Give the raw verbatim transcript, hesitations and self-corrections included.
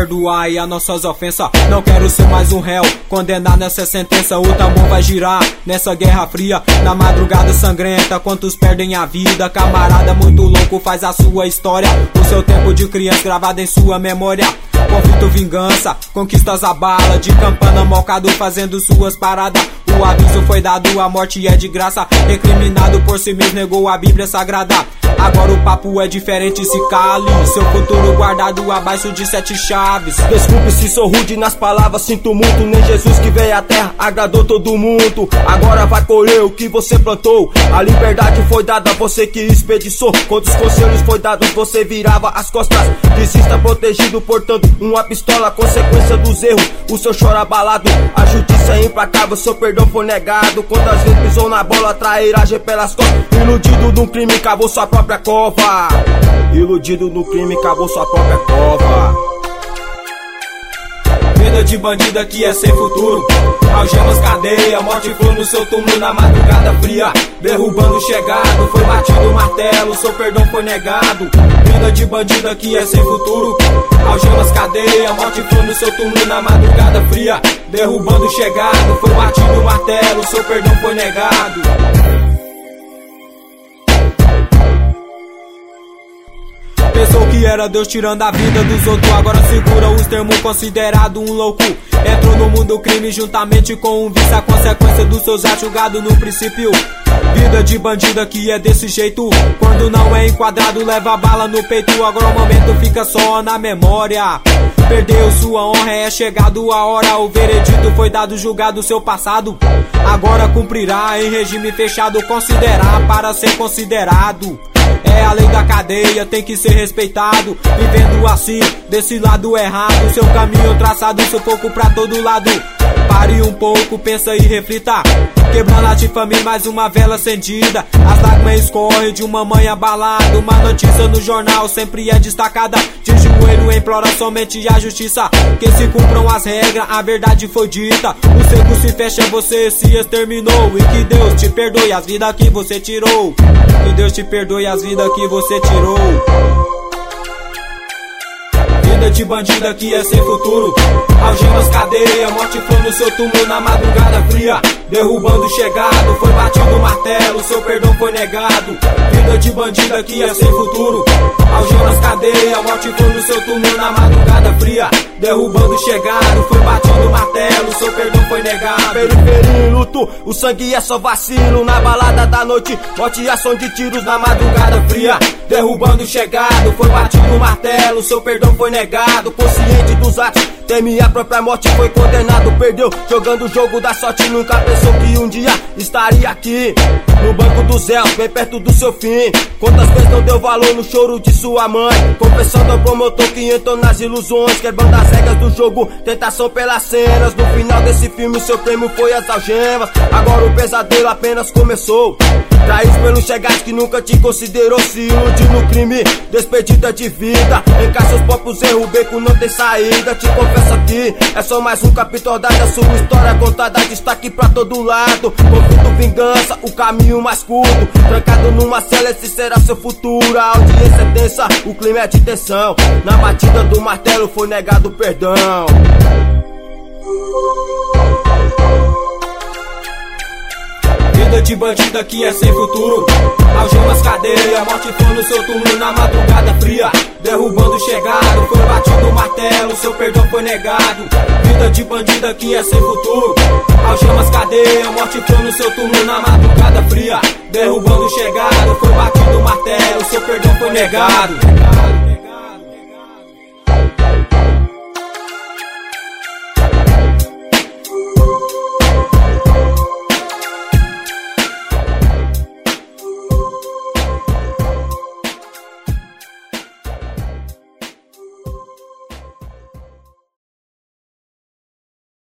perdoai as nossas ofensas. Não quero ser mais um réu, condenar nessa sentença. O tambor vai girar nessa guerra fria, na madrugada sangrenta, quantos perdem a vida. Camarada muito louco faz a sua história, o seu tempo de criança gravado em sua memória. Conflito, vingança, conquistas a bala, de campana mocado fazendo suas paradas. O aviso foi dado, a morte é de graça. Recriminado por si mesmo, negou a Bíblia Sagrada. Agora o papo é diferente, se cale. Seu futuro guardado abaixo de sete chaves. Desculpe se sou rude nas palavras, sinto muito. Nem Jesus que veio à terra agradou todo mundo. Agora vai colher o que você plantou. A liberdade foi dada a você que expediçou. Quantos conselhos foi dado, você virava as costas. Desista protegido, portanto uma pistola. Consequência dos erros, o seu choro abalado. A justiça é implacável, seu perdão foi negado. Quantas vezes pisou na bola, trairagem pelas costas. Iludido num crime, cavou sua própria cova. Iludido no crime, cavou sua própria cova. Vida de bandida que é sem futuro, algemas, cadeia, morte flor no seu túmulo na madrugada fria. Derrubando o chegado, foi batido o martelo, seu perdão foi negado. Vida de bandida que é sem futuro, algemas, cadeia, morte flor no seu túmulo na madrugada fria. Derrubando o chegado, foi batido o martelo, seu perdão foi negado. Pensou que era Deus tirando a vida dos outros, agora segura os termos, considerado um louco. Entrou no mundo crime juntamente com um vício, a consequência dos seus atos julgado no princípio. Vida de bandida que é desse jeito, quando não é enquadrado leva bala no peito. Agora o momento fica só na memória. Perdeu sua honra, é chegado a hora. O veredito foi dado, julgado seu passado. Agora cumprirá em regime fechado, considerar para ser considerado. É a lei da cadeia, tem que ser respeitado. Vivendo assim, desse lado errado, seu caminho traçado, sufoco pra todo lado. Pare um pouco, pensa e reflita. Quebrando a família, mais uma vela acendida. As lágrimas escorrem de uma mãe abalada. Uma notícia no jornal sempre é destacada. De joelho implora somente a justiça, que se cumpram as regras, a verdade foi dita. O cerco se fecha, você se exterminou. E que Deus te perdoe as vidas que você tirou. Que Deus te perdoe as vidas que você tirou. Vida de bandida que é sem futuro, algemas, cadeia, morte flor no seu túmulo na madrugada fria. Derrubando o chegado, foi batido o martelo, seu perdão foi negado. Vida de bandida que é sem futuro, algemas, cadeia, morte flor no seu túmulo na madrugada fria. Derrubando o chegado, foi batido o martelo, seu perdão foi negado. Periferia em luto, o sangue é só vacilo. Na balada da noite, morte e ação de tiros na madrugada fria. Derrubando o chegado, foi batido o martelo, seu perdão foi negado. Consciente dos atos, teme a própria morte, foi condenado. Perdeu jogando o jogo da sorte, nunca pensou que um dia estaria aqui no banco dos céus, bem perto do seu fim. Quantas vezes não deu valor no choro de sua mãe, confessando ao promotor que entrou nas ilusões, quebrando as regras do jogo, tentação pelas cenas. No final desse filme, seu prêmio foi as algemas. Agora o pesadelo apenas começou. Traído pelos chegados que nunca te considerou, se iludiu no crime, despedida de vida. Encaixa seus próprios erros, o beco não tem saída. Te confesso aqui, é só mais um capítulo da sua história contada, destaque pra todo lado. Conflito, vingança, o caminho mais curto. Trancado numa cela, esse será seu futuro. A audiência é tensa, o clima é de tensão. Na batida do martelo foi negado perdão. Vida de bandida que é sem futuro, algemas, cadeia, morte flor no seu túmulo na madrugada fria. Derrubando o chegado, foi batido o martelo, seu perdão foi negado. Vida de bandida que é sem futuro, algemas, cadeia, morte flor no seu túmulo na madrugada fria. Derrubando o chegado, foi batido o martelo, seu perdão foi negado.